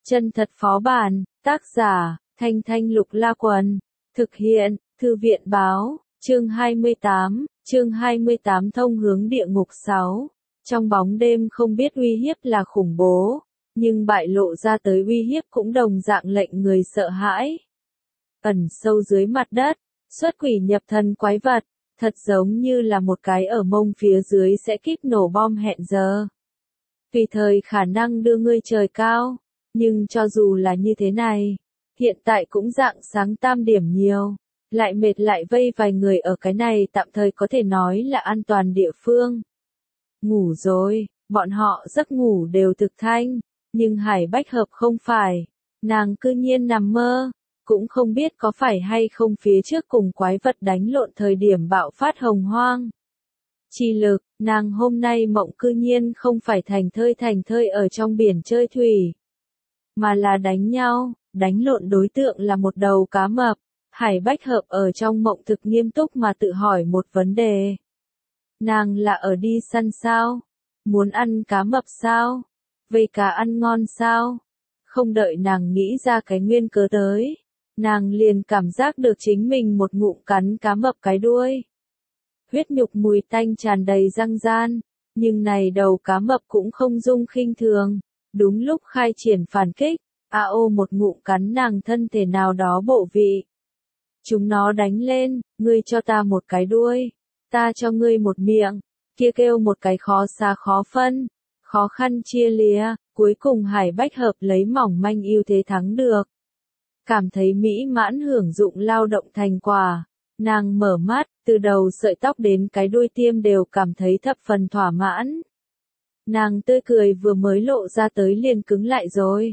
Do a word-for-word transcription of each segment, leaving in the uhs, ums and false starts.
Chân thật phó bản, tác giả, Thanh Thanh Lục La Quần, thực hiện, Thư viện báo, chương hai mươi tám, chương hai mươi tám thông hướng địa ngục sáu. Trong bóng đêm không biết uy hiếp là khủng bố, nhưng bại lộ ra tới uy hiếp cũng đồng dạng lệnh người sợ hãi. Ẩn sâu dưới mặt đất, xuất quỷ nhập thần quái vật, thật giống như là một cái ở mông phía dưới sẽ kíp nổ bom hẹn giờ. Tùy thời khả năng đưa ngươi trời cao, nhưng cho dù là như thế này, hiện tại cũng dạng sáng tam điểm nhiều, lại mệt lại vây vài người ở cái này tạm thời có thể nói là an toàn địa phương. Ngủ rồi, bọn họ giấc ngủ đều thực thanh, nhưng Hải Bách Hợp không phải, nàng cư nhiên nằm mơ, cũng không biết có phải hay không phía trước cùng quái vật đánh lộn thời điểm bạo phát hồng hoang. Chi lực, nàng hôm nay mộng cư nhiên không phải thành thơi thành thơi ở trong biển chơi thủy, mà là đánh nhau, đánh lộn đối tượng là một đầu cá mập. Hải Bách Hợp ở trong mộng thực nghiêm túc mà tự hỏi một vấn đề. Nàng là ở đi săn sao? Muốn ăn cá mập sao? Vây cá ăn ngon sao? Không đợi nàng nghĩ ra cái nguyên cớ tới, nàng liền cảm giác được chính mình một ngụm cắn cá mập cái đuôi. Huyết nhục mùi tanh tràn đầy răng gian, nhưng này đầu cá mập cũng không dung khinh thường. Đúng lúc khai triển phản kích, a ô một ngụm cắn nàng thân thể nào đó bộ vị. Chúng nó đánh lên, ngươi cho ta một cái đuôi, ta cho ngươi một miệng, kia kêu một cái khó xa khó phân, khó khăn chia lìa, cuối cùng Hải Bách Hợp lấy mỏng manh ưu thế thắng được. Cảm thấy mỹ mãn hưởng dụng lao động thành quả, nàng mở mắt, từ đầu sợi tóc đến cái đuôi tiêm đều cảm thấy thập phần thỏa mãn. Nàng tươi cười vừa mới lộ ra tới liền cứng lại rồi.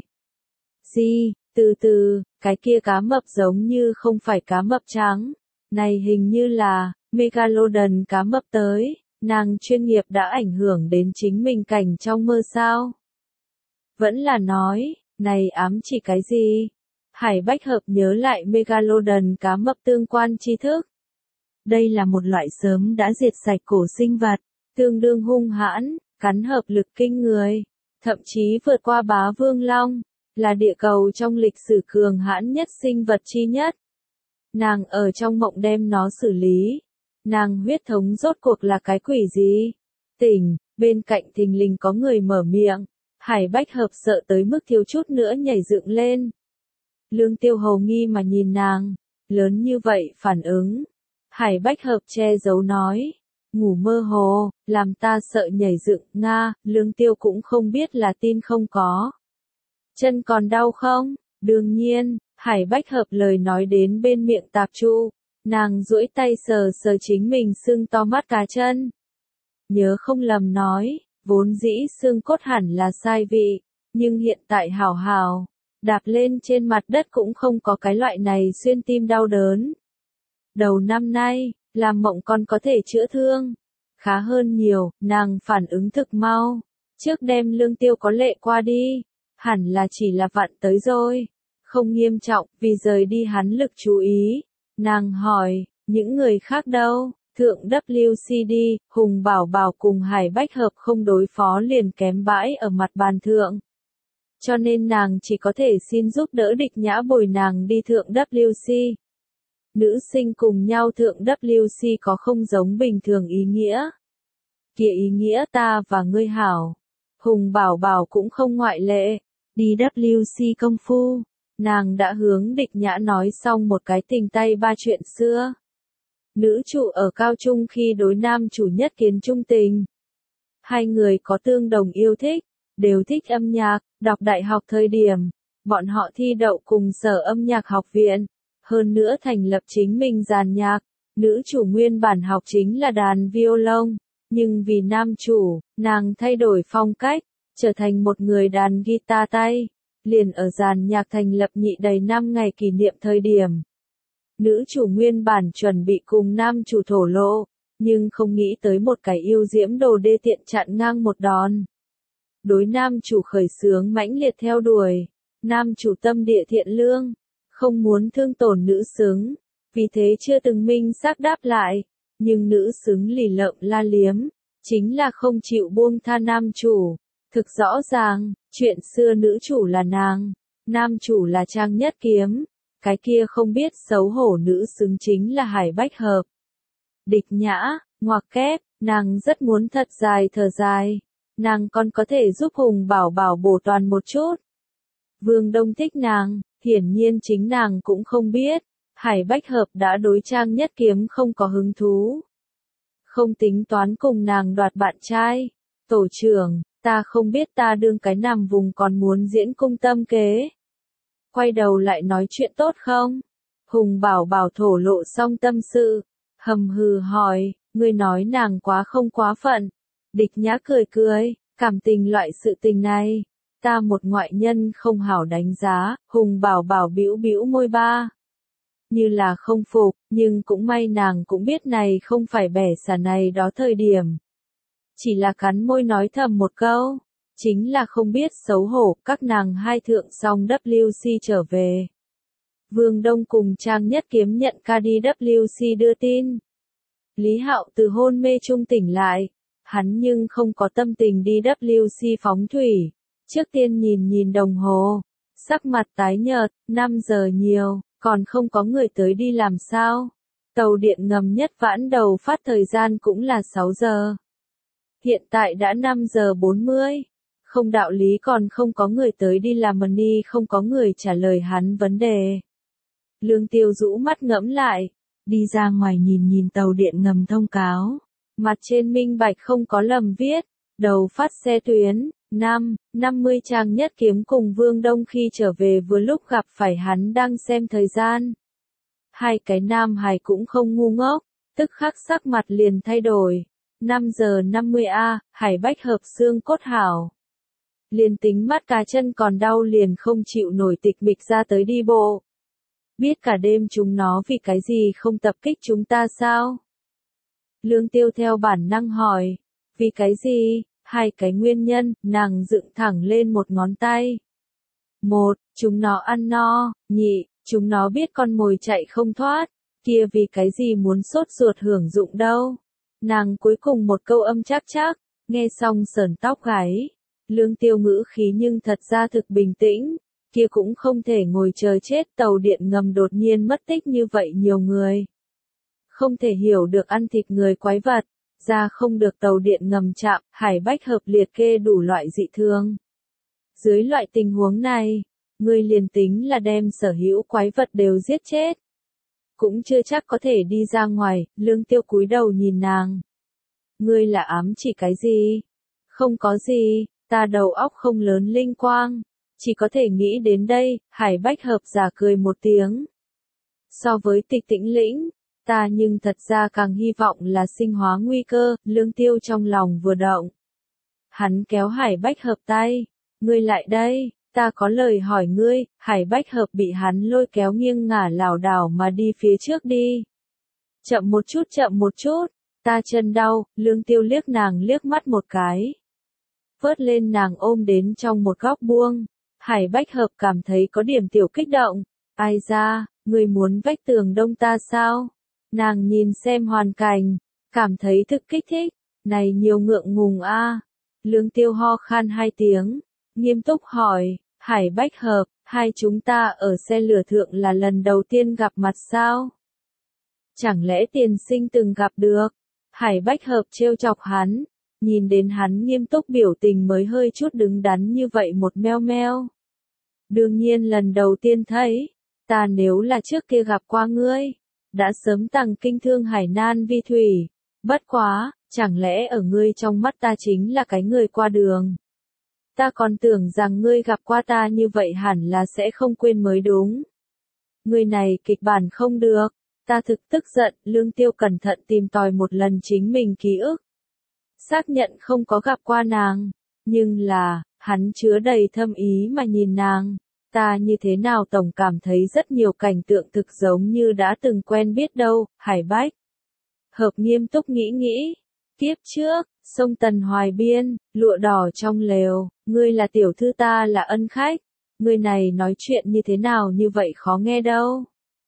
Gì, từ từ, cái kia cá mập giống như không phải cá mập trắng, này hình như là Megalodon cá mập tới, nàng chuyên nghiệp đã ảnh hưởng đến chính mình cảnh trong mơ sao? Vẫn là nói, này ám chỉ cái gì? Hải Bách Hợp nhớ lại Megalodon cá mập tương quan tri thức. Đây là một loại sớm đã diệt sạch cổ sinh vật, tương đương hung hãn, cắn hợp lực kinh người, thậm chí vượt qua bá vương long, là địa cầu trong lịch sử cường hãn nhất sinh vật chi nhất. Nàng ở trong mộng đem nó xử lý. Nàng huyết thống rốt cuộc là cái quỷ gì? Tỉnh, bên cạnh thình lình có người mở miệng. Hải Bách Hợp sợ tới mức thiếu chút nữa nhảy dựng lên. Lương Tiêu hầu nghi mà nhìn nàng, lớn như vậy phản ứng. Hải Bách Hợp che giấu nói, ngủ mơ hồ, làm ta sợ nhảy dựng, nga, Lương Tiêu cũng không biết là tin không có. Chân còn đau không? Đương nhiên, Hải Bách Hợp lời nói đến bên miệng tạp trụ, nàng duỗi tay sờ sờ chính mình sưng to mắt cá chân. Nhớ không lầm nói, vốn dĩ xương cốt hẳn là sai vị, nhưng hiện tại hảo hảo, đạp lên trên mặt đất cũng không có cái loại này xuyên tim đau đớn. Đầu năm nay, làm mộng còn có thể chữa thương, khá hơn nhiều, nàng phản ứng thực mau, trước đem Lương Tiêu có lệ qua đi, hẳn là chỉ là vặn tới rồi, không nghiêm trọng, vì rời đi hắn lực chú ý. Nàng hỏi, những người khác đâu? Thượng W C D, Hùng Bảo Bảo cùng Hải Bách Hợp không đối phó liền kém bãi ở mặt bàn thượng. Cho nên nàng chỉ có thể xin giúp đỡ Địch Nhã bồi nàng đi thượng W C. Nữ sinh cùng nhau thượng W C có không giống bình thường ý nghĩa. Kia ý nghĩa ta và ngươi hảo. Hùng Bảo Bảo cũng không ngoại lệ. Đi W C công phu. Nàng đã hướng Địch Nhã nói xong một cái tình tay ba chuyện xưa. Nữ chủ ở cao trung khi đối nam chủ nhất kiến trung tình. Hai người có tương đồng yêu thích, đều thích âm nhạc, đọc đại học thời điểm. Bọn họ thi đậu cùng sở âm nhạc học viện. Hơn nữa thành lập chính mình dàn nhạc. Nữ chủ nguyên bản học chính là đàn violon. Nhưng vì nam chủ, nàng thay đổi phong cách, trở thành một người đàn guitar tay. Liền ở dàn nhạc thành lập nhị đầy năm ngày kỷ niệm thời điểm. Nữ chủ nguyên bản chuẩn bị cùng nam chủ thổ lộ, nhưng không nghĩ tới một cái yêu diễm đồ đê tiện chặn ngang một đòn. Đối nam chủ khởi xướng mãnh liệt theo đuổi, nam chủ tâm địa thiện lương, không muốn thương tổn nữ xứng, vì thế chưa từng minh xác đáp lại, nhưng nữ xứng lì lợm la liếm, chính là không chịu buông tha nam chủ. Thực rõ ràng, chuyện xưa nữ chủ là nàng, nam chủ là Trang Nhất Kiếm, cái kia không biết xấu hổ nữ xứng chính là Hải Bách Hợp. Địch Nhã, ngoặc kép, nàng rất muốn thật dài thở dài, nàng còn có thể giúp Hùng Bảo Bảo bổ toàn một chút. Vương Đông thích nàng, hiển nhiên chính nàng cũng không biết, Hải Bách Hợp đã đối Trang Nhất Kiếm không có hứng thú. Không tính toán cùng nàng đoạt bạn trai. Tổ trưởng, ta không biết ta đương cái nằm vùng còn muốn diễn cung tâm kế. Quay đầu lại nói chuyện tốt không? Hùng Bảo Bảo thổ lộ xong tâm sự, hầm hừ hỏi, ngươi nói nàng quá không quá phận. Địch Nhã cười cười, cảm tình loại sự tình này, ta một ngoại nhân không hảo đánh giá. Hùng Bảo Bảo bĩu bĩu môi ba. Như là không phục, nhưng cũng may nàng cũng biết này không phải bẻ xả này đó thời điểm. Chỉ là cắn môi nói thầm một câu, chính là không biết xấu hổ. Các nàng hai thượng xong W C trở về. Vương Đông cùng Trang Nhất Kiếm nhận ca đi W C đưa tin. Lý Hạo từ hôn mê trung tỉnh lại, hắn nhưng không có tâm tình đi W C phóng thủy. Trước tiên nhìn nhìn đồng hồ, sắc mặt tái nhợt, năm giờ nhiều, còn không có người tới đi làm sao. Tàu điện ngầm nhất vãn đầu phát thời gian cũng là sáu giờ. Hiện tại đã năm giờ bốn mươi. Không đạo lý còn không có người tới đi làm mà ni không có người trả lời hắn vấn đề. Lương Tiêu rũ mắt ngẫm lại, đi ra ngoài nhìn nhìn tàu điện ngầm thông cáo. Mặt trên minh bạch không có lầm viết, đầu phát xe tuyến, năm, năm mươi Trang Nhất Kiếm cùng Vương Đông khi trở về vừa lúc gặp phải hắn đang xem thời gian. Hai cái nam hài cũng không ngu ngốc, tức khắc sắc mặt liền thay đổi. năm giờ năm mươi a, Hải Bách Hợp xương cốt hảo. Liền tính mắt cá chân còn đau liền không chịu nổi tịch mịch ra tới đi bộ. Biết cả đêm chúng nó vì cái gì không tập kích chúng ta sao? Lương Tiêu theo bản năng hỏi. Vì cái gì? Hai cái nguyên nhân, nàng dựng thẳng lên một ngón tay. Một, chúng nó ăn no. Nhị, chúng nó biết con mồi chạy không thoát. Kia vì cái gì muốn sốt ruột hưởng dụng đâu? Nàng cuối cùng một câu âm chắc chắc, nghe xong sởn tóc gáy. Lương Tiêu ngữ khí nhưng thật ra thực bình tĩnh, kia cũng không thể ngồi chờ chết. Tàu điện ngầm đột nhiên mất tích như vậy nhiều người. Không thể hiểu được ăn thịt người quái vật, ra không được tàu điện ngầm chạm. Hải Bách Hợp liệt kê đủ loại dị thường. Dưới loại tình huống này, người liền tính là đem sở hữu quái vật đều giết chết, cũng chưa chắc có thể đi ra ngoài. Lương Tiêu cúi đầu nhìn nàng. Ngươi là ám chỉ cái gì? Không có gì, ta đầu óc không lớn linh quang, chỉ có thể nghĩ đến đây. Hải Bách Hợp giả cười một tiếng. So với Tịch Tĩnh Lĩnh, ta nhưng thật ra càng hy vọng là sinh hóa nguy cơ. Lương Tiêu trong lòng vừa động. Hắn kéo Hải Bách Hợp tay. Ngươi lại đây, ta có lời hỏi ngươi. Hải Bách Hợp bị hắn lôi kéo nghiêng ngả lảo đảo mà đi phía trước đi. Chậm một chút, chậm một chút, ta chân đau. Lương Tiêu liếc nàng liếc mắt một cái, vớt lên nàng ôm đến trong một góc buông. Hải Bách Hợp cảm thấy có điểm tiểu kích động. Ai ra, người muốn vách tường đông ta sao? Nàng nhìn xem hoàn cảnh, cảm thấy thực kích thích. Này nhiều ngượng ngùng a. Lương Tiêu ho khan hai tiếng, nghiêm túc hỏi, Hải Bách Hợp, hai chúng ta ở xe lửa thượng là lần đầu tiên gặp mặt sao? Chẳng lẽ tiền sinh từng gặp được? Hải Bách Hợp trêu chọc hắn, nhìn đến hắn nghiêm túc biểu tình mới hơi chút đứng đắn như vậy một meo meo. Đương nhiên lần đầu tiên thấy, ta nếu là trước kia gặp qua ngươi, đã sớm tằng kinh thương hải nan vi thủy. Bất quá, chẳng lẽ ở ngươi trong mắt ta chính là cái người qua đường? Ta còn tưởng rằng ngươi gặp qua ta như vậy hẳn là sẽ không quên mới đúng. Ngươi này kịch bản không được, ta thực tức giận. Lương Tiêu cẩn thận tìm tòi một lần chính mình ký ức. Xác nhận không có gặp qua nàng, nhưng là, hắn chứa đầy thâm ý mà nhìn nàng. Ta như thế nào tổng cảm thấy rất nhiều cảnh tượng thực giống như đã từng quen biết đâu. Hải Bách Hợp nghiêm túc nghĩ nghĩ. Kiếp trước, sông Tần Hoài Biên, lụa đỏ trong lều, ngươi là tiểu thư ta là ân khách. Ngươi này nói chuyện như thế nào như vậy khó nghe đâu.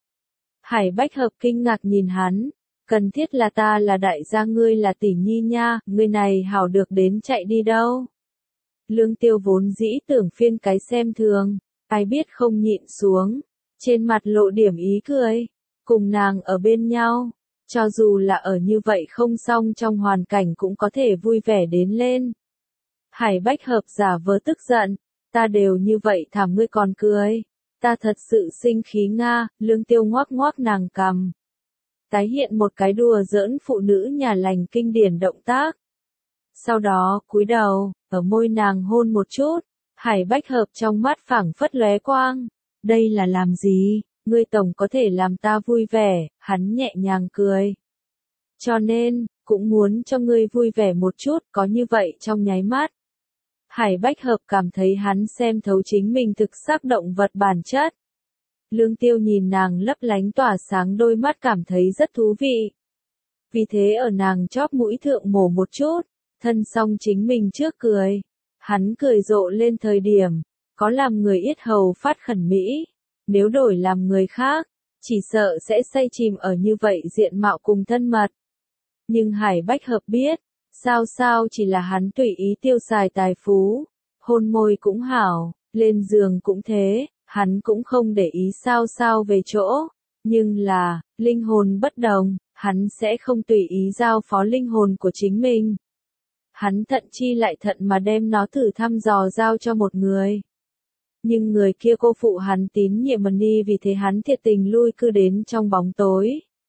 Hải Bách Hợp kinh ngạc nhìn hắn. Cần thiết là ta là đại gia ngươi là tỷ nhi nha, ngươi này hảo được đến chạy đi đâu. Lương Tiêu vốn dĩ tưởng phiên cái xem thường, Ai biết không nhịn xuống, trên mặt lộ điểm ý cười, cùng nàng ở bên nhau, cho dù là ở như vậy không xong trong hoàn cảnh cũng có thể vui vẻ đến lên. Hải Bách Hợp giả vờ tức giận, ta đều như vậy thảm ngươi còn cười, ta thật sự sinh khí nga, Lương Tiêu ngoác ngoác nàng cằm. Tái hiện một cái đùa giỡn phụ nữ nhà lành kinh điển động tác. Sau đó cúi đầu, ở môi nàng hôn một chút, Hải Bách Hợp trong mắt phảng phất lóe quang. Đây là làm gì, ngươi tổng có thể làm ta vui vẻ, hắn nhẹ nhàng cười. Cho nên, cũng muốn cho ngươi vui vẻ một chút, có như vậy trong nháy mắt. Hải Bách Hợp cảm thấy hắn xem thấu chính mình thực sắc động vật bản chất. Lương Tiêu nhìn nàng lấp lánh tỏa sáng đôi mắt cảm thấy rất thú vị. Vì thế ở nàng chóp mũi thượng mổ một chút, thân xong chính mình trước cười. Hắn cười rộ lên thời điểm, có làm người yết hầu phát khẩn mỹ. Nếu đổi làm người khác, chỉ sợ sẽ say chìm ở như vậy diện mạo cùng thân mật. Nhưng Hải Bách Hợp biết, sao sao chỉ là hắn tùy ý tiêu xài tài phú, hôn môi cũng hảo, lên giường cũng thế, hắn cũng không để ý sao sao về chỗ, nhưng là, linh hồn bất đồng, hắn sẽ không tùy ý giao phó linh hồn của chính mình. Hắn thận chi lại thận mà đem nó thử thăm dò giao cho một người. Nhưng người kia cô phụ hắn tín nhiệm mần đi vì thế hắn thiệt tình lui cư đến trong bóng tối.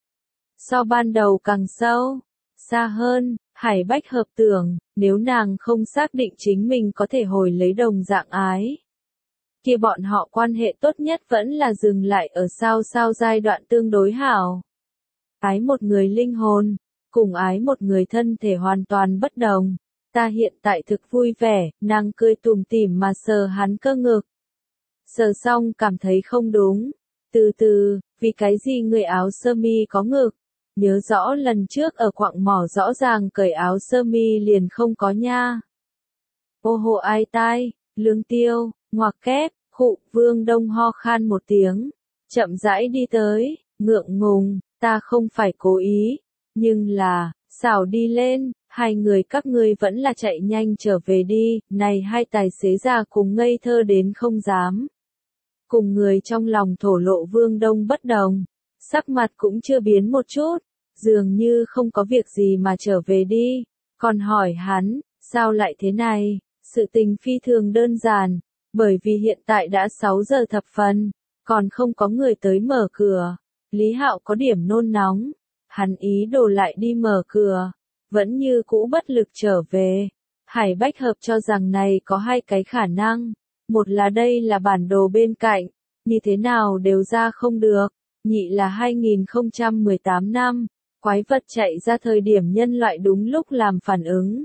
So ban đầu càng sâu, xa hơn, Hải Bách Hợp tưởng, nếu nàng không xác định chính mình có thể hồi lấy đồng dạng ái. Kia bọn họ quan hệ tốt nhất vẫn là dừng lại ở sao sao giai đoạn tương đối hảo. Ái một người linh hồn, cùng ái một người thân thể hoàn toàn bất đồng. Ta hiện tại thực vui vẻ, nàng cười tủm tỉm mà sờ hắn cơ ngực. Sờ xong cảm thấy không đúng. Từ từ, vì cái gì người áo sơ mi có ngực? Nhớ rõ lần trước ở quặng mỏ rõ ràng cởi áo sơ mi liền không có nha. Ô hộ ai tai, Lương Tiêu, ngoặc kép, khụ, Vương Đông ho khan một tiếng. Chậm rãi đi tới, ngượng ngùng, ta không phải cố ý. Nhưng là, xảo đi lên, hai người các ngươi vẫn là chạy nhanh trở về đi, này hai tài xế già cùng ngây thơ đến không dám. Cùng người trong lòng thổ lộ Vương Đông bất đồng, sắc mặt cũng chưa biến một chút, dường như không có việc gì mà trở về đi, còn hỏi hắn, sao lại thế này, sự tình phi thường đơn giản, bởi vì hiện tại đã sáu giờ thập phần, còn không có người tới mở cửa, Lý Hạo có điểm nôn nóng, hắn ý đồ lại đi mở cửa, vẫn như cũ bất lực trở về. Hải Bách Hợp cho rằng này có hai cái khả năng, một là đây là bản đồ bên cạnh, như thế nào đều ra không được, nhị là hai nghìn không trăm mười tám năm, quái vật chạy ra thời điểm nhân loại đúng lúc làm phản ứng.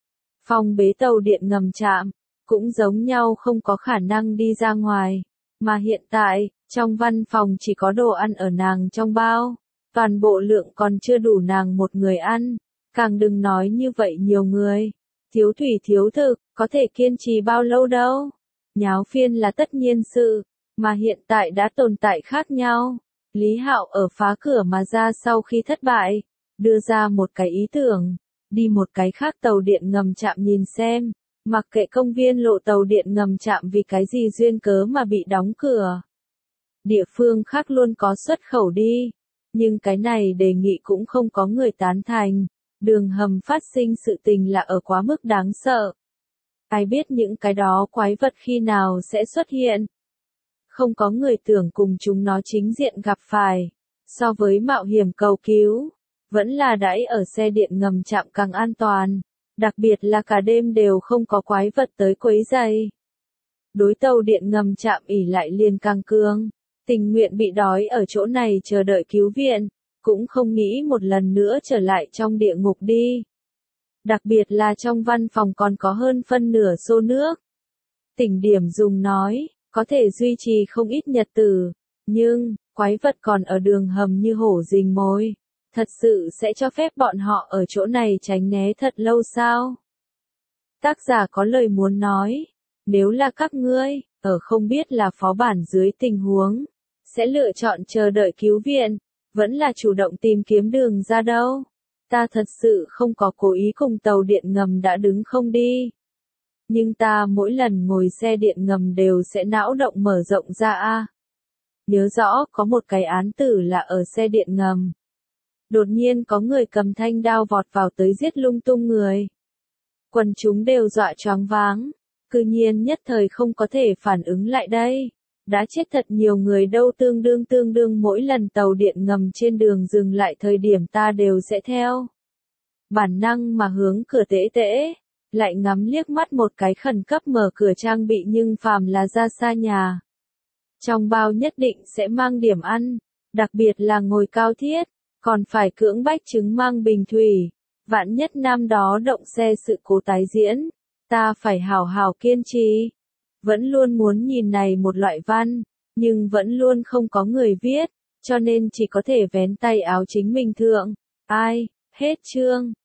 Phòng bế tàu điện ngầm trạm, cũng giống nhau không có khả năng đi ra ngoài, mà hiện tại, trong văn phòng chỉ có đồ ăn ở nàng trong bao, toàn bộ lượng còn chưa đủ nàng một người ăn, càng đừng nói như vậy nhiều người. Thiếu thủy thiếu thực, có thể kiên trì bao lâu đâu. Nháo phiên là tất nhiên sự, mà hiện tại đã tồn tại khác nhau. Lý Hạo ở phá cửa mà ra sau khi thất bại, đưa ra một cái ý tưởng, đi một cái khác tàu điện ngầm trạm nhìn xem, mặc kệ công viên lộ tàu điện ngầm trạm vì cái gì duyên cớ mà bị đóng cửa. Địa phương khác luôn có xuất khẩu đi, nhưng cái này đề nghị cũng không có người tán thành. Đường hầm phát sinh sự tình là ở quá mức đáng sợ. Ai biết những cái đó quái vật khi nào sẽ xuất hiện. Không có người tưởng cùng chúng nó chính diện gặp phải. So với mạo hiểm cầu cứu, vẫn là đãi ở xe điện ngầm trạm càng an toàn. Đặc biệt là cả đêm đều không có quái vật tới quấy rầy. Đối tàu điện ngầm trạm ỉ lại liền càng cương. Tình nguyện bị đói ở chỗ này chờ đợi cứu viện. Cũng không nghĩ một lần nữa trở lại trong địa ngục đi. Đặc biệt là trong văn phòng còn có hơn phân nửa xô nước. Tỉnh điểm dùng nói, có thể duy trì không ít nhật tử, nhưng, quái vật còn ở đường hầm như hổ rình mồi, thật sự sẽ cho phép bọn họ ở chỗ này tránh né thật lâu sao? Tác giả có lời muốn nói, nếu là các ngươi, ở không biết là phó bản dưới tình huống, sẽ lựa chọn chờ đợi cứu viện. Vẫn là chủ động tìm kiếm đường ra đâu. Ta thật sự không có cố ý cùng tàu điện ngầm đã đứng không đi. Nhưng ta mỗi lần ngồi xe điện ngầm đều sẽ não động mở rộng ra a. Nhớ rõ có một cái án tử là ở xe điện ngầm. Đột nhiên có người cầm thanh đao vọt vào tới giết lung tung người. Quần chúng đều dọa choáng váng. Cư nhiên nhất thời không có thể phản ứng lại đây. Đã chết thật nhiều người đâu, tương đương tương đương mỗi lần tàu điện ngầm trên đường dừng lại thời điểm ta đều sẽ theo bản năng mà hướng cửa tễ tễ, lại ngắm liếc mắt một cái khẩn cấp mở cửa trang bị, nhưng phàm là ra xa nhà. Trong bao nhất định sẽ mang điểm ăn, đặc biệt là ngồi cao thiết, còn phải cưỡng bách chứng mang bình thủy. Vạn nhất năm đó động xe sự cố tái diễn, ta phải hào hào kiên trì. Vẫn luôn muốn nhìn này một loại văn, nhưng vẫn luôn không có người viết, cho nên chỉ có thể vén tay áo chính mình thượng. Ai, hết chương.